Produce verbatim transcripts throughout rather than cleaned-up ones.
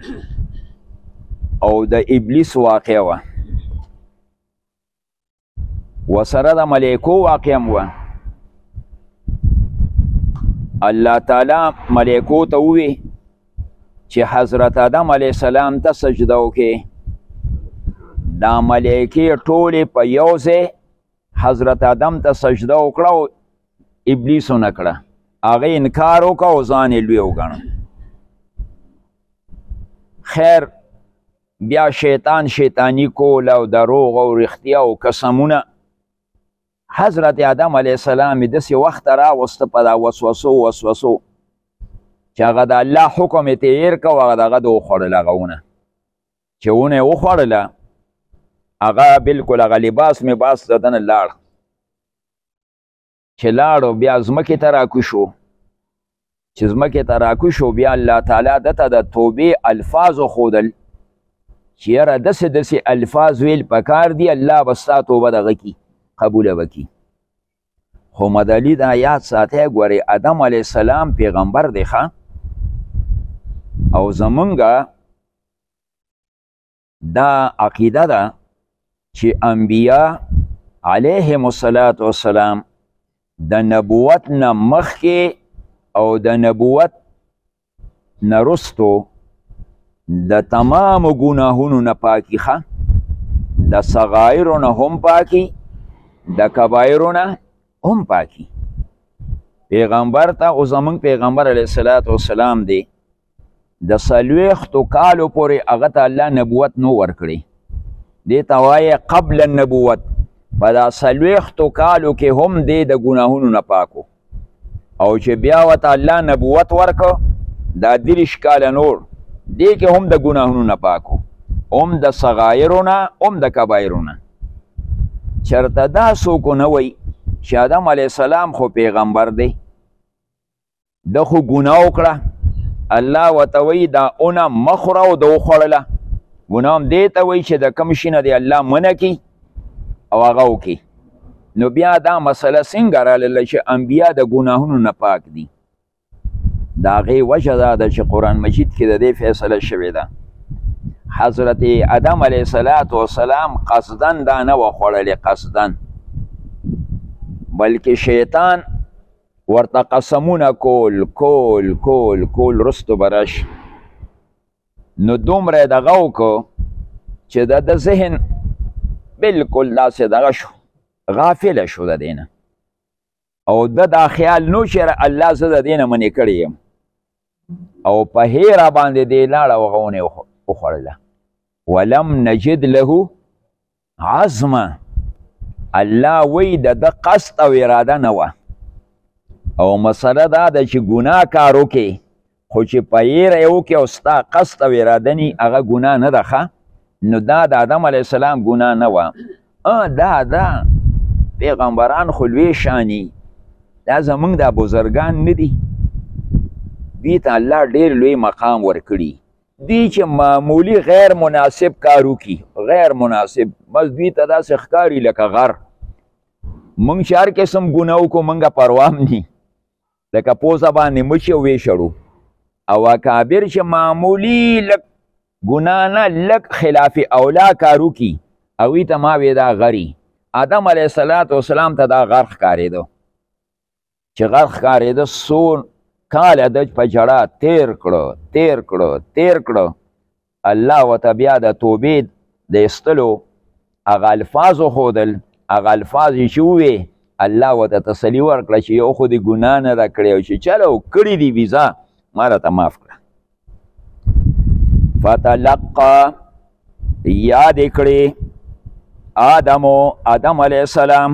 او د ابلیس واقع وه وسره د ملایکو واقع هم وه الله تعالی ملایکو ته ووی چې حضرت آدم علیه السلام ته سجده وکړي دا ملایکې ټولې په یو ځای حضرت آدم ته سجده وکړه او ابلیس ونه کړه هغه انکار وکړه او ځان یې لوی وګڼه خیر بیا شیطان شیطانی کول او دروغ او رښتیا او قسمونه حضرت آدم علیه السلام یې داسې وخت راوسته په دا وسوسو وسوسو چې هغه د الله حکم یې تیر که او هغه دغه د وخوړل هغه ونه چې ونه یې وخوړله هغه بلکل هغه لباس مباس د دنه لاړ چې لاړو بیا ځمکې ته راکوشو چې ځمکې ته راکوشو بیا الله تعالی دته د توبې الفاظ وښودل چې یاره داسې داسې الفاظ ویل پکار دي الله به ستا توبه دغه کي قبوله وکړي خو مدلي دا یاد ساتئ ګورئ آدم علیه السلام پیغمبر دی ښه او زمونږه دا عقیده ده چې انبیا علیهم الصلاة والسلام د نبوت نه مخکې او د نبوت نه وروستو د تمامو ګناهونو نه پاکي ښه د صغایرو نه هم پاکي د کبایرو نه هم پاکي پیغمبر ته او زمونږ پیغمبر علیه الصلاة والسلام دی د څلوېښتو کالو پورې هغه ته الله نبوت نو ورکړی دې ته وایې قبل النبوت په دا څلوېښتو کالو کې هم دی د ګناهونو نه پاکو او چې بیا ورته الله نبوت ورکړ دا دېرش کاله نور دې کې هم د ګناهونو نه پاکو هم د صغایرو نه هم د کبایرو نه چېرته دا څوک نه وایي چې آدم علیه السلام خو پیغمبر دی ده خو ګناه وکړه الله ورته وایي دا اونه مه خوره او ده وخوړله ګناه هم دې ته وایي چې د کوم شي نه دی الله منع کړي او هغه وکړي نو بیا دا مسله څنګه راغله چې انبیا د ګناهونو نه پاک دي د هغې وجه دا ده چې قرآن مجید کې د دې فیصله شوې ده حضرت آدم علیه الصلاة والسلام قصدن دا نه وه خوړلې قصدن بلکې شیطان ورته قسمونه کول کول کول کول رستو برش نو دومره یې دغه وکړو چې د د ذهن بلکل داسې دغه شو غافله شو د دې نه او د دا خیال نو چې الله زه د دې نه منې کړی یم او په هیره باندې دې لاړه هغه ونه یې وخوړله ولم نجد له عزمه الله وی د ده قصد او اراده نه وه او مسله دا ده چې ګناه کار وکړي خو چې په یېره یې وکړي او ستا قصد او اراده نی هغه ګناه نه ده ښه نو دا د آدم علیه السلام ګناه نه وه دا دا پیغمبران خو لوی شاني دا زمونږ دا بزرګان نه دي دوی ته الله ډېر لوی مقام ورکړي دی چې معمولی غیر مناسب کار وکړي غیر مناسب بس دوی ته داسې ښکاري لکه غر موږ چې هر قسم ګناه وکړو موږ پروا هم ني لکه پوزه باندې مچ ویشړو او اکابر چې معمولی لک ګناه نه لک خلاف اولا کار وکړي هغوی ته ما وی دا غري آدم علیه السلام وسلام ته دا غر ښکارېده چې غر ښکارېده څو کاله د په جړه تیر کړو تیر کړو تیر کړو الله ورته بیا د توبې د ایستلو هغه الفاظ وښودل هغه الفاظ یې چې ووې الله ورته تسلي ورکړه چې یو خو دې ګناه نه ده کړې او چې چلو کړي دي ویزا ما راته معاف کړه فتلقى یاد یې کړې آدمو آدم علیه السلام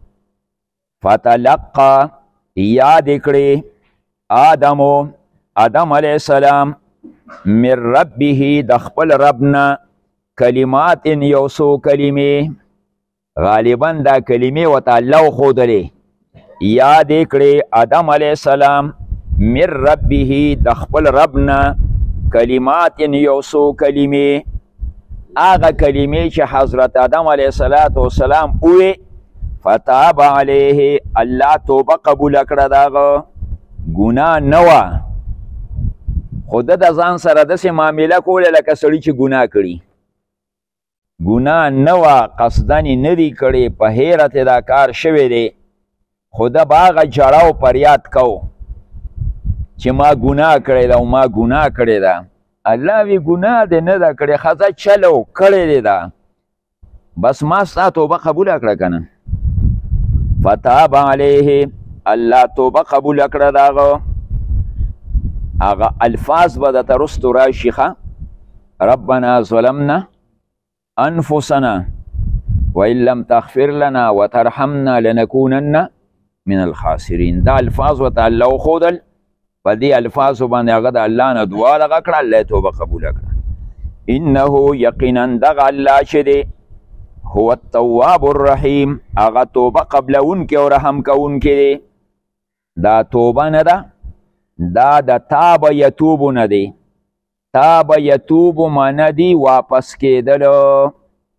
فتلقى یاد یې کړې آدمو آدم علیه السلام من ربه د خپل ربنا کلمات یو څو کلمې غالبا دا کلمې ورته الله وښودلې یاد یې کړې آدم علیه السلام من ربه د خپل ربنا کلمات یو څو کلمې هغه کلمې چې حضرت آدم علیه السلام ووې فتاب علیه الله توبه قبول کړه د هغه ګناه نه وه خو ده د ځان سره داسې معامله کوله لکه سړي چې ګناه کړي. ګناه نه وه، قصدن یې نه دي کړې، په هیرت یې دا کار شوی دی، خو ده به هغه جړه او فریاد کو چې ما ګناه کړې ده او ما ګناه کړې ده. الله وی ګناه دې نه ده کړې، ښځه چلو کړې دې ده، بس ما ستا توبه قبوله کړه که نه. فتاب علیه، الله توبه قبوله کړه د هغه. هغه الفاظ به درته رستو راشي ښه. ربنا ظلمنا انفسنا وان لم تغفر لنا وترحمنا لنكونن من الخاسرین. دا الفاظ ورته الله وښودل، په دې الفاظو باندې هغه د الله نه دعا دغه کړه، الله یې توبه قبوله کړه. انه یقینا دغه الله چې دی هو التواب الرحیم، هغه توبه قبلونکی او رحم کوونکی دی. دا توبه نه ده، دا د تاب یتوب نه دی. تاب یتوب معنی دی واپس کېدلو.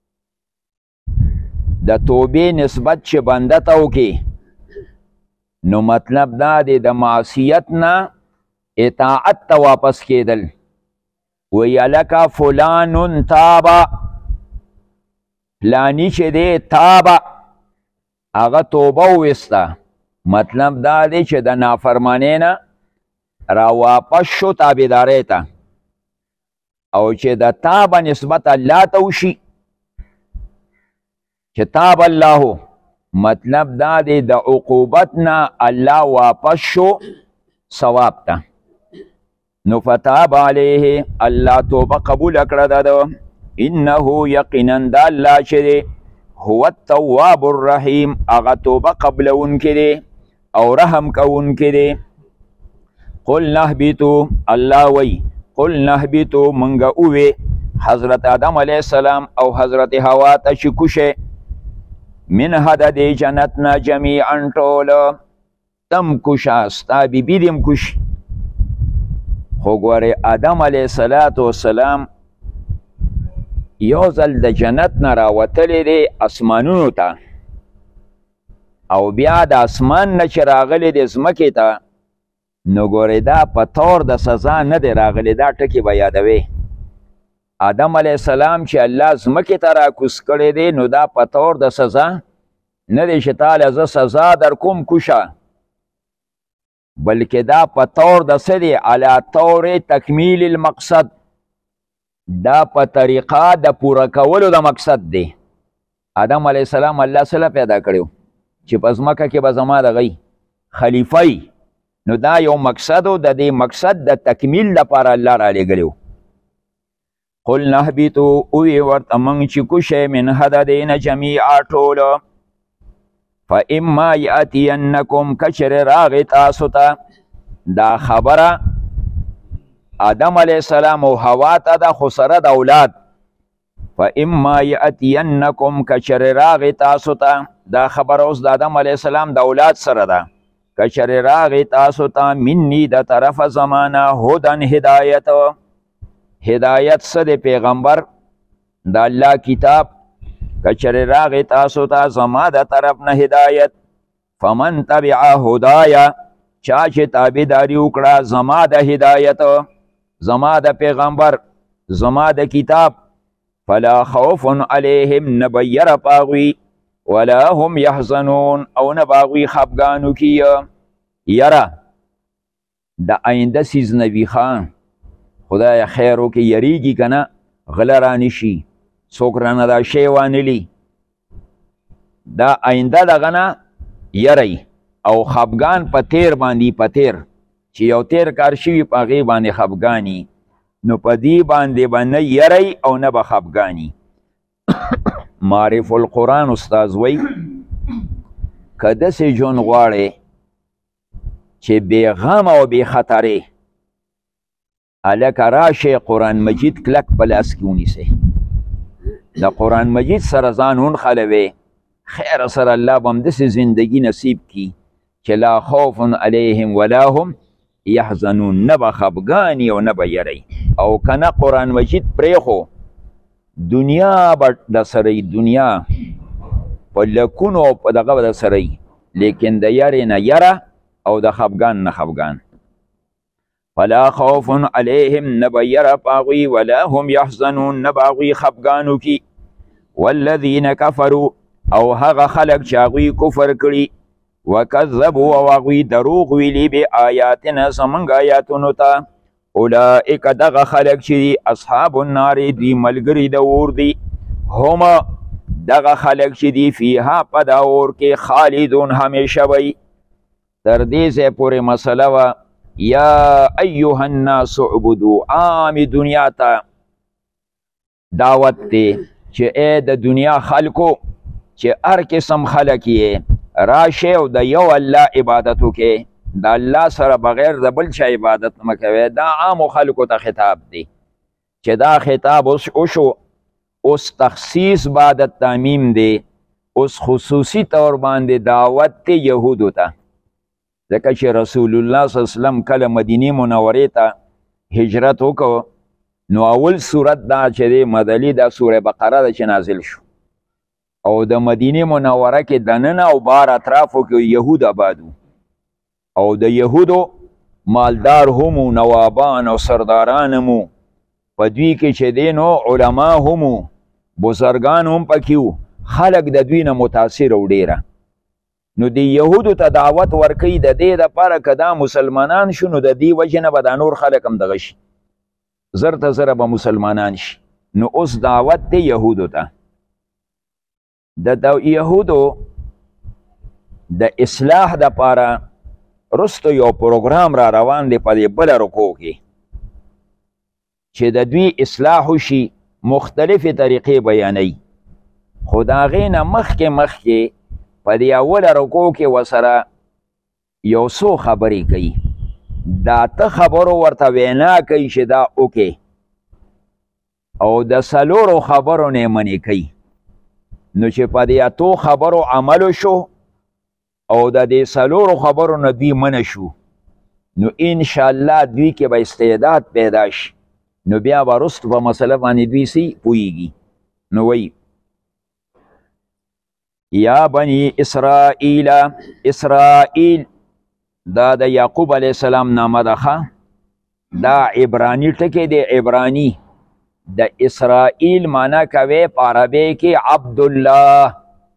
د توبې نسبت چې بنده ته وکړي نو مطلب دا دی د معصیت نه اطاعت ته واپس کېدل. وی لکه فلان تابه، فلانی چې دی تابه، هغه توبه وویسته. مطلب دا دی چې د نافرمانۍ نه را واپس شو تابعدارۍ ته، او چې د تابه نسبت الله ته وشي چې تاب الله، مطلب دا دی د عقوبت نه الله واپس شو ثواب ته. نو فتاب علیه، الله توبه قبول کړه ده. انه یقینا دا الله چې دی هو التواب الرحیم، هغه توبه قبلونکی دی او رحم کوونکی دی. قل نهبطوا، الله وی قل نهبطوا، منګه اووی حضرت آدم علیه السلام او حضرت حوا ته چې کوشه منها د دې جنت نه جمیعا ټوله، تم کوشه ستا بیبي دې هم کوش. خو ګورې آدم علیه السلام یو ځل د جنت نه راوتلی دی اسمانونو ته، او بیا د اسمان نه چې راغلی دی ځمکې ته، نو ګورې دا په طور د سزا نه دی راغلی. دا ټکي به یادوي. آدم علیه السلام چې الله ځمکې ته راکوز کړی دی، نو دا په طور د سزا نه دی چې تاله زه سزا در کوم کوشه، بلکې دا په طور د څه دی؟ علی طور تکمیل المقصد، دا په طریقه د پوره کولو د مقصد دی. آدم علیه السلام الله سره پیدا کړیو چې په ځمکه کې به زما دغی خلیفه ای، نو دا یو مقصد و، د دې مقصد د تکمیل لپاره الله را لېږلی و. قل نهبطوا، اوی ورته موږ چې کوشئ منها د دې نه جمیعا ټوله، فاما یاتینکم، کچرې راغې تاسو ته دا خبره آدم علیه السلام او حوا ته ده، خو سره د اولاد. فاما یاتینکم، کچرې راغې تاسو ته دا خبره اوس د آدم علیه السلام د اولاد سره ده. کچرې راغې تاسو ته منی د طرف زمانه هدن هدایت، هدایت څه د پیغمبر د الله کتاب. کچرې راغې تاسو ته زما د طرف نه هدایت، فمن تبع هدایا، چا چې تابعداري وکړه زما د هدایت، زما د پیغمبر، زما د کتاب، فلا خوف علیهم، نه به یره پاغوي، ولا هم یحزنون، او نه باغوي خفګانو کی. یره د آینده سیز نه وي ښه، خدای خیر وکړي یریږي که نه غله رانشي، څوک رانه دا شی وانلي، دا آینده دغه نه یری، او خفګان په تیر باندې په تیر چې یو تیر کار شوي په هغې باندې خفګاني، نو په دې باندې به نه یری او نه به خفګاني. معرف القرآن استاذ وی که داسې ژوند غواړې چې بې غم او بې خطرې، هلکه راشئ قرآن مجید کلک په لاس کې ونیسئ، د قرآن مجید سره ځان ونښلوئ، خیر سره الله به هم داسې زندګي نصیب کي چې لا خوف علیهم ولا هم یحزنون، نه به خفګاني او نه به یری. او که نه قرآن مجید پرېښو دنیا به د سره دنیا په لکونو په دغه به د سره، لیکن د یرې نه یره او د خفګان نه خفګان. فلا خوف علیهم نبیر پاغوی ولا هم یحزنون نباغوی خفگانو کی والذین کفروا او هغه خلق چې هغوی کفر کړي وکذبوا او هغوی دروغ ویلي بآیاتنا زموږ آیاتونو ته اولئک دغه خلق چې دي اصحاب النار دوی ملګري د اور دي هم دغه خلق چې دي فیها په دا اور کې خالدون همیشه وي. تر دې ځای پورې مسله وه یا ایها الناس اعبدوا عام دنیا ته دعوت دی چې ای د دنیا خلکو چې هر قسم خلک یې راشئ او د یو الله عبادت وکړئ د الله سره بغیر د بل چا عبادت مه کوئ. دا عامو خلکو ته خطاب دی چې دا خطاب اوس وشو اوس تخصیص بعد التعمیم دی اوس خصوصي طور باندې دعوت دی یهودو ته ځکه چې رسول الله صلی الله علیه وسلم کله مدینې منورې ته هجرت وکړ نو اول صورت دا چې دی مدلي دا سوره بقره ده چې نازل شو او د مدینې منوره کې دننه او بار اطرافو کې یهود آباد او د یهودو مالدار هم نوابان او سرداران هم په دوی کې چې دی نو علما هم بزرگان هم پکې وو خلک د دوی نه متاثر او ډیره نو د یهودو ته دعوت ورکوي د دې دپاره که دا مسلمانان شو نو د دې وجې نه به دا نور خلک هم دغه شي زر ته زره به مسلمانان شي. نو اوس دعوت دی یهودو ته د یهودو د اصلاح دپاره رستو یو پروګرام را روان دی په دې بله رکو کې چې د دوی اصلاح وشي مختلفې طریقې بیانوي خو د هغې نه مخکې مخکې په دې اوله رکو کې ورسره یو څو خبرې کوي دا ته خبرو ورته وینا کوي چې دا وکې او د څلورو خبرو نه یې منې کوي نو چې په دې اتو خبرو عملو شو او د دې څلورو خبرو نه دوی منع شو نو انشاءالله دوی کې به استعداد پیدا شي نو بیا به رستو په مسله باندې دوی سي پوهیږي. نو وایي یا بنی اسرائیل اسرائیل دا د یعقوب علیه السلام نامه ده دا عبرانی ټکی دی عبرانی د اسرائیل معنی کوي په عربی کې عبدالله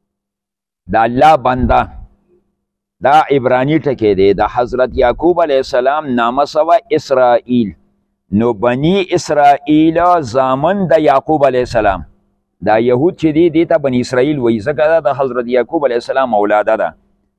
د الله بنده دا عبرانی ټکی دی د حضرت یعقوب علیه السلام نامه سوه اسرائیل نو بنی اسرائیل زامن د یعقوب علیه السلام دا یهود چې دی دی ته بنی اسرائیل وایي ځکه دا د حضرت یعقوب علیه السلام اولاده ده.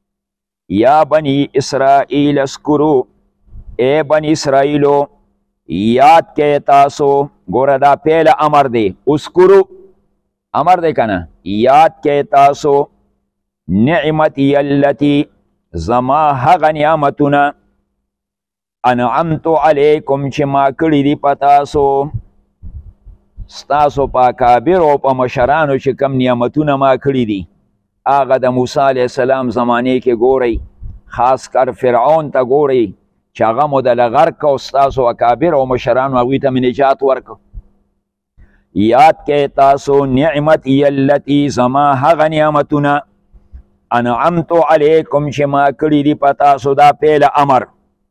یا بنی اسرائیل اسکرو ای بنی اسرائیلو یاد کې تاسو ګوره دا پیل امر دی اسکرو امر دی کنه یاد کې تاسو نعمتی التی زما هغه نعمتونه انعمت علیکم چې ما کړي دي په تاسو ستاسو په اکابر او په مشرانو چې کم نعمتونه ما کړي دي هغه د موسی علیه السلام زمانې کې ګورئ خاص کر فرعون ته ګورئ چې هغه مو دله غرق که او ستاسو اکابر او مشرانو هغوی ته مې نجات ورکړ. یاد کې تاسو نعمتي التي زما هغه نعمتونه انعمت علیکم چې ما کړي دي په تاسو دا پیل امر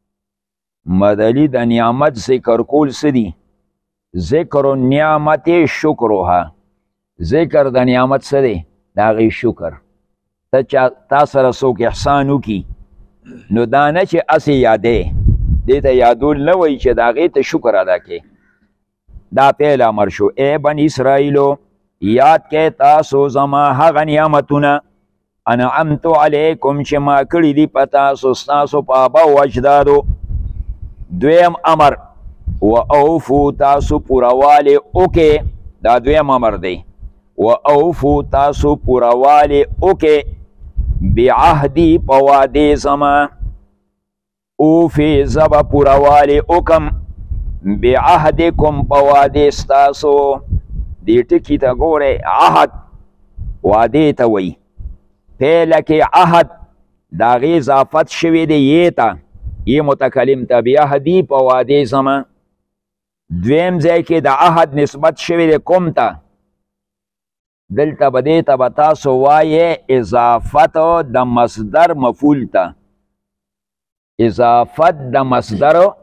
مدلی د نعمت ذکر کول څه دي ذکر النعمت شکرها ذکر د نعمت څه دی د هغې شکر ته تا سره څوک احسان وکړي نو دا نه چې هسې یادې دې ته یادول نه وایي چې د هغې ته شکر ادا کړې دا پیل امر شو. ای بني اسرائیلو یاد کې تاسو زما هغه نعمتونه انعمت علیکم چې ما کړي دي په تاسو ستاسو په آبا و اجدادو. دویم امر و اوفو تاسو پوروالی اوکے دا دویم امر دی و اوفو تاسو پوروالی اوکے بعهدی پوادی زما اوفی زبا پوروالی اوکم بعهدکم پوادی ستاسو دی ټکی ته ګوره عهد وادی ته وی پیلکی عهد دا غی اضافت شوی دی یې ته یې متکلم ته بعهدی پوادی زما. دویم ځای کې د عهد نسبت شوی دی کوم ته دلته به دې ته به تاسو وایې اضافت د مصدر مفعول ته اضافت د مصدر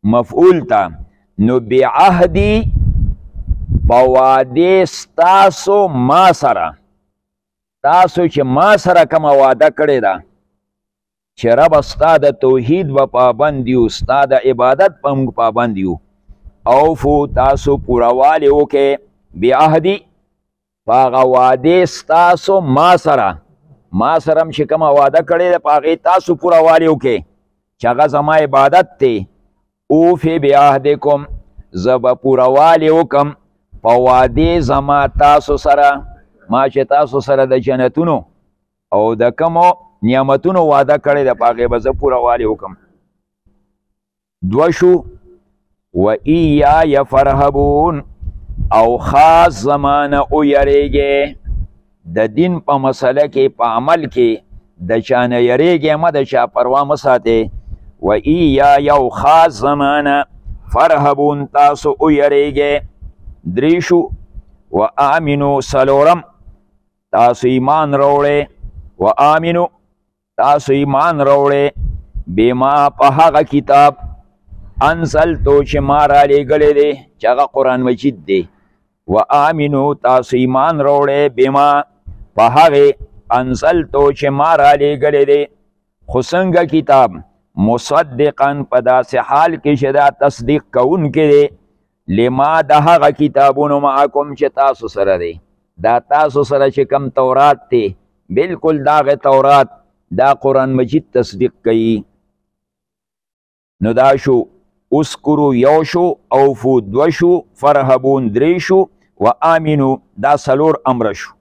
مفعول تا نو بعهدی په وعده ستاسو ما سره تاسو چې ما سره کومه وعده کړې ده چې رب ستا د توحید به پابند یو ستا د عبادت په موږ پابند یو اوفو تاسو پوروالې وکړئ بعهدي په هغه وعدې ستاسو ما سره ما سره هم چې کومه وعده کړې ده په هغې تاسو پوروالې وکړئ چې هغه زما عبادت دی اوفې بعهدکم زه به پوروالې وکړم په وعدې زما تاسو سره ما چې تاسو سره د جنتونو او د کومو نعمتونو وعده کړې ده په هغې به زه پوروالې وکړم. دوه شو و ایای فرهبون او خاص زمانه او یریږي د دین په مسله کې په عمل کې د چا نه یریږي مه د چا پروا مه ساتئ. و ایای او خاص زمانه فرهبون تاسو او یریږي. درې شو و آمنو څلورم تاسو ایمان راوړئ و آمنو تاسو ایمان راوړئ بما په هغه کتاب انزلتو چې ما رالیږلی دی چې هغه قرآن مجید دی. و آمنو تاسو ایمان راوړئ بما په هغې انزلتو چې ما رالیږلی دی. خو څنګه کتاب مصدقا په داسې حال کې چې دا تصدیق کوونکی دی لما د هغه کتابونو معکم چې تاسو سره دی. دا تاسو سره چې کم تورات دی بلکل داغه تورات دا قرآن مجید تصدیق کوي. نو دا شو اسکرو یو شو اوفو دو شو فرهبون دری شو و آمینو دا سلور امر شو.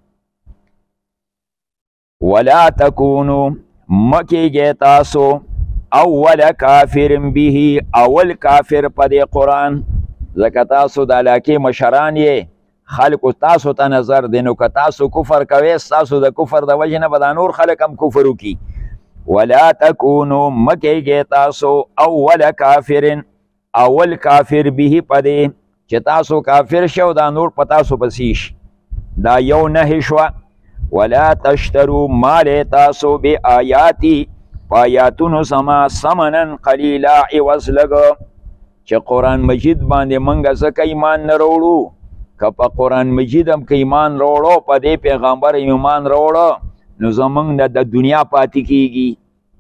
ولا تکونو مکیږئ تاسو اول کافر به اول کافر په دې قرآن ځکه تاسو د علاقې مشران یې خلکو تاسو ته نظر دی نو که تاسو کفر کوئ ستاسو د کفر د وجې نه به دا نور خلک هم کفر وکړي. ولا تکونو مکیږئ تاسو اول کافر اول کافر به په دې چې تاسو کافر شو دا نور په تاسو پسې شي. دا یو نهی شوه. ولا تشترو مال تاسو بی آیاتی پایاتونو زما ثمنا قلیلا عوض لګو چې قرآن مجید باندې منګه ځکه ایمان نه راوړو که په قرآن مجید هم که ایمان راوړو په دې پیغمبر ایمان راوړو نو زمونږ نه د دنیا پاتې کیږي.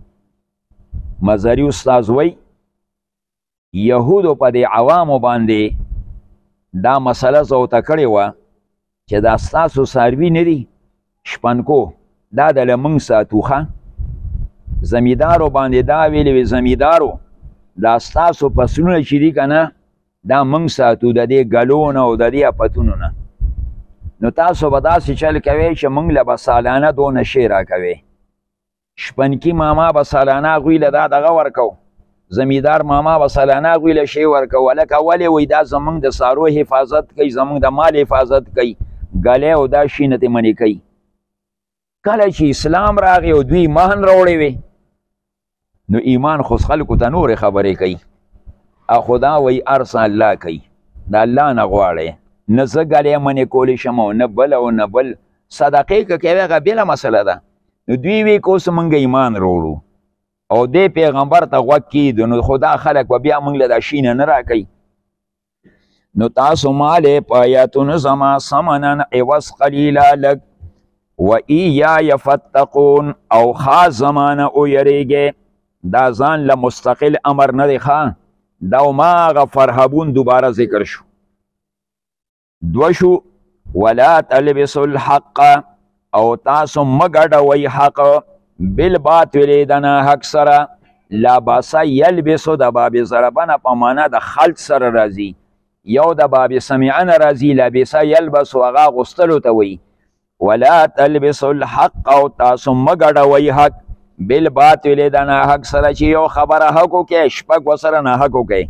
مزاري استاذ وی یهودو په دې عوامو باندې دا مسله زوته کړې وه چې دا ستاسو څاروي نه دي شپنکو دا د لمونږ ساتوخه زمیدارو باندې دا ویلې وي زمیدارو دا ستاسو فصلونه چې دي که نه دا موږ ساتو د دې ګلو نه او د دې اپتونو نه نو تاسو به داسې چل کوئ چې موږ له به سالانه دونه شی راکوئ. شپنکي ماما به سالانه هغوی له دا دغه ورکو زمیدار ماما به سالانه هغوی له شی ورکو هلکه ولې وایي دا زموږ د څارو حفاظت کوي زموږ د مال حفاظت کوي ګلی او دا شي نه ترې منې کوي. کله چې اسلام راغی او دوی ایمان راوړی وی نو ایمان خو خلکو ته نورې خبرې کوي خو دا وایي هر څه الله کوي د الله نه غواړئ نه زه ګلی منې کولی شم او نه بل او نه بل صدقې که کوې هغه بېله مسله ده. نو دوی وی که اوس موږ ایمان راوړو او دې پیغمبر ته غوږ کیدو نو خو دا خلک به بیا موږ له دا شي نه نه راکوي. نو تاسو مالې په آیاتونو زما ثمنا عوض قلیله لږ و ایای فتقون او خاص زمانه او یریږئ. دا ځان له مستقل امر نه دی ښه دا هماغه فرهبون دوباره ذکر شو. دو شو ولا تلبسوا الحق او تاسو مه ګډوئ حق بالباطل د ناحق سره. لاباسه یلبسو د باب ضربنه په معنا د خلط سره راځي یو د باب سمعنه راځي لابسه یلبسو هغه اغوستلو ته وایي. ولا تلبسوا الحق او تاسو مه ګډوئ حق بالباطل د ناحق سره چې یو خبره حق وکړئ شپږ ورسره ناحق وکړئ.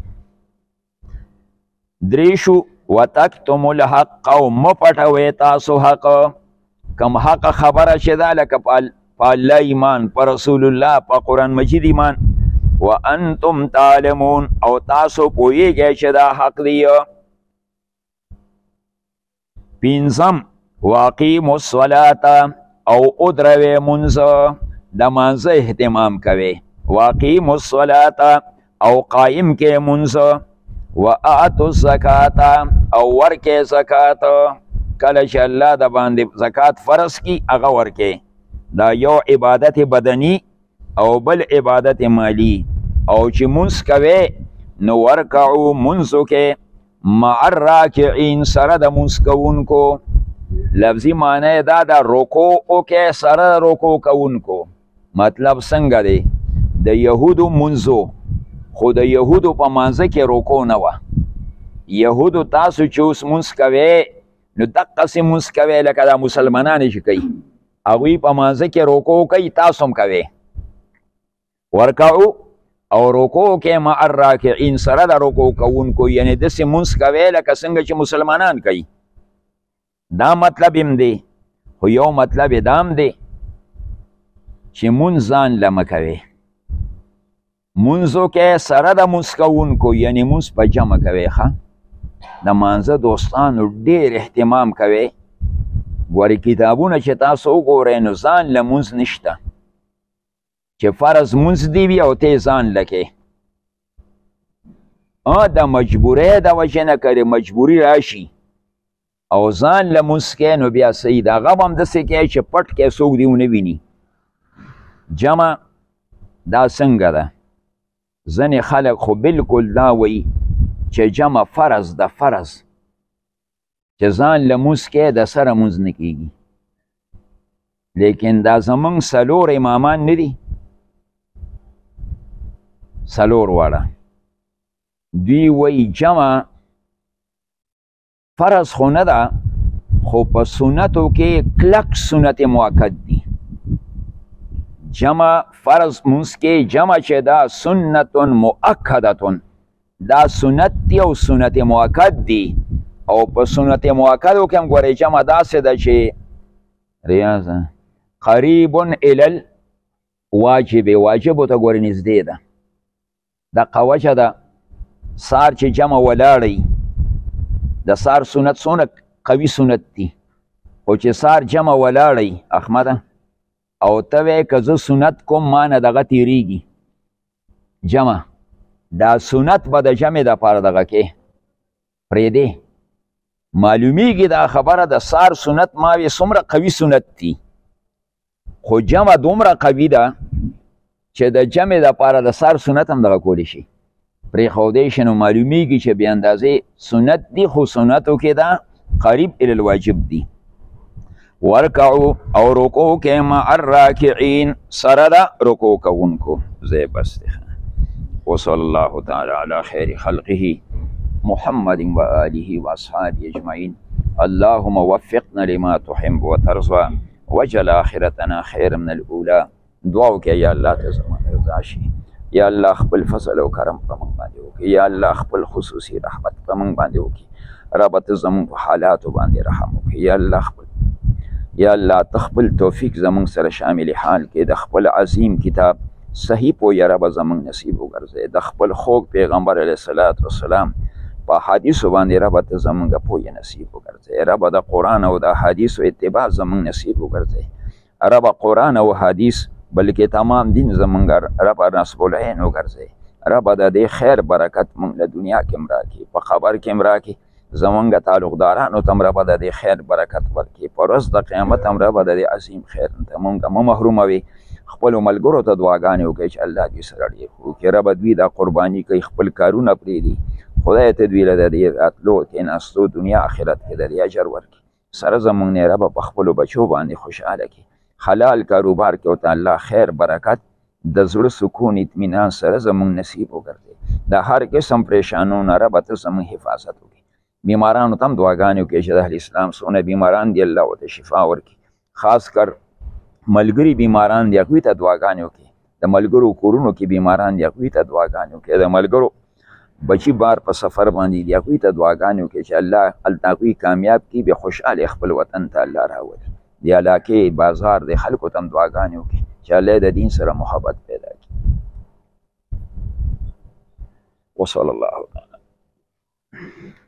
درې شو وتکتموا الحق او مه پټوئ تاسو حق کم حق خبره چې ده لکه په الله ایمان په رسول الله په قرآن مجید ایمان وانتم تعلمون او تاسو پوهیږئ چې دا حق دی. پنځم واقیموا الصلاة او ادروئ منځ د مانځه اهتمام کوي. واقیموا الصلاة او قائم کې منځ و آتو الزکات او ورکې زکات کله چې الله د باندې زکات فرض کی هغه ورکې دا یو عبادت بدنی او بل عبادت مالی او چې منځ کوي نو ورکعو منځو کې مع الراکعین سره د منځ کوونکو لفظی معنی دا د رکوع کې سره رکوع کوونکو مطلب څنګه دی د یهودو منځو خو د یهودو په منځه کې رکوع نه وه یهودو تاسو چې اوس منځ کوئ نو دقسې منځ کوئ لکه دا مسلمانان چې کوي هغوی په منځه کې رکوع کوي تاسو هم کوئ ورکعو او رکوع کې مع الراکعین سره د رکوع کوونکو یعنی داسې منځ کوئ لکه څنګه چې مسلمانان کوي دا مطلب هم دی خو یو مطلب دا هم دی چې مونځ ځان له مه کوئ مونځو کې سره د مونځ کوونکو یعنی مونځ په جمع کوئ ښه د مانځه دوستانو ډېر اهتمام کوئ ګورې کتابونه چې تاسو وګورئ نو ځان له مونځ نشته چې فرض مونځ دی وي او ته ځان له کې د مجبورۍ د وجې نه که مجبوري راشي او ځان له مونځ کې نو بیا صحیح ده هغه به هم داسې کوي چې پټ کې څوک دې ونه ویني جمع دا څنګه ده ځینې خلک خو بلکل دا وایي چې جمع فرض ده فرض چې ځان له مونځ کې د سره مونځ نه کېږي لیکن دا زمونږ څلور امامان نه دي څلور واړه دوی وایي جمع فرض خو نه ده خو په سنتو کې کلک سنت مؤکد دي جمع فرض مونځ کې جمع چې دا سنت مؤکدتون دا سنت دی او سنت مؤکد دی او په سنت مؤکدو کې هم ګورئ جمع داسې ده چې ریاض قریب الی الواجب واجبو ته ګورئ نږدې ده دقه وجه ده سار چې جمع ولاړئ د سار سنت څونه قوي سنت دی خو چې سار جمع ولاړئ احمده او ته وایې که زه سنت کوم ما نه دغه تېرېږي جمع دا سنت به د جمع دپاره دغه کې پرېږدې معلومیږي دا خبره د سار سنت ما وی څومره قوي سنت دی خو جمع دومره قوي ده چې د جمع دپاره د سار سنت هم دغه کولی شي پرېښودی شي نو معلومیږي چې بې اندازې سنت دی خو سنتو کې دا قریب الی الواجب دی ورکعو او رکوع کې مع الراکعین سره د رکوع کوونکو ځای بس دی وصلی الله تعالی علی خیر خلقه محمد و آله و اصحابه اجمعین اللهم وفقنا لما تحب وترضى وجعل آخرتنا خیر من الاولى دعا وکړه یا الله ته زموږ رضا شي یا الله خپل فضل او کرم په موږ باندې وکړي یا الله خپل خصوصي رحمت په موږ باندې وکړي رب ته زموږ په حالاتو باندې رحم وکړي یا الله خپل یا الله تخپل توفیق زمونږ سره شامل حال کې د خپل عظیم کتاب صحیح پو یا رب زمونږ نصیب وګرځي د خپل خوږ پیغمبر علیه الصلاۃ والسلام په حدیثو باندې رب ته زمونږ پوهه نصیب وګرځي رب د قرآن او د حدیثو اتباع زمونږ نصیب وګرځي رب قرآن او حدیث بلکې تمام دین زمونږ رب نصب العین وګرځي رب د دې خیر برکت مونږ له دنیا کې هم راکړي په خبر کې هم راکړي زمونږ تعلقدارانو ته هم رب د دې خیر برکت ورکړي په ورځ د قیامت هم رب د دې عظیم خیر ته مونږ مه محروموي خپلو ملګرو ته دعاګانې وکړئ چې الله دې سره ډېر وکړي رب دوی دا قرباني کوي خپل کارونه پرېږدي خدای ته دوی له د دې راتلو کېناستو دنیا آخرت کې د دې اجر ورکړي سره زمونږ نه رب په خپلو بچو باندې خوشحاله کړي حلال کاروبار کې ورته الله خیر برکت د زړه سکون اطمینان سره زمونږ نصیب وګرځي د هر قسم پریشانونو رب ته زمونږ حفاظت وکړي بیمارانو ته هم دعاګانې وکړي چې د اهل اسلام څونه بیماران دي الله ورته شفا ورکړي خاص کر ملګري بیماران دي هغوی ته دعاګانې وکړي د ملګرو کورونو کې بیماران دي هغوی ته دعاګانې وکړي د ملګرو بچی بار په سفر باندې دي هغوی ته دعاګانې وکړي چې الله هلته هغوی کامیاب کړي بیا خوشحاله خپل وطن ته الله راولي د علاقې بازار د خلکو ته هم دعاګانې وکړي چې الله د دین سره محبت پیدا کړي وصلی الله تعالی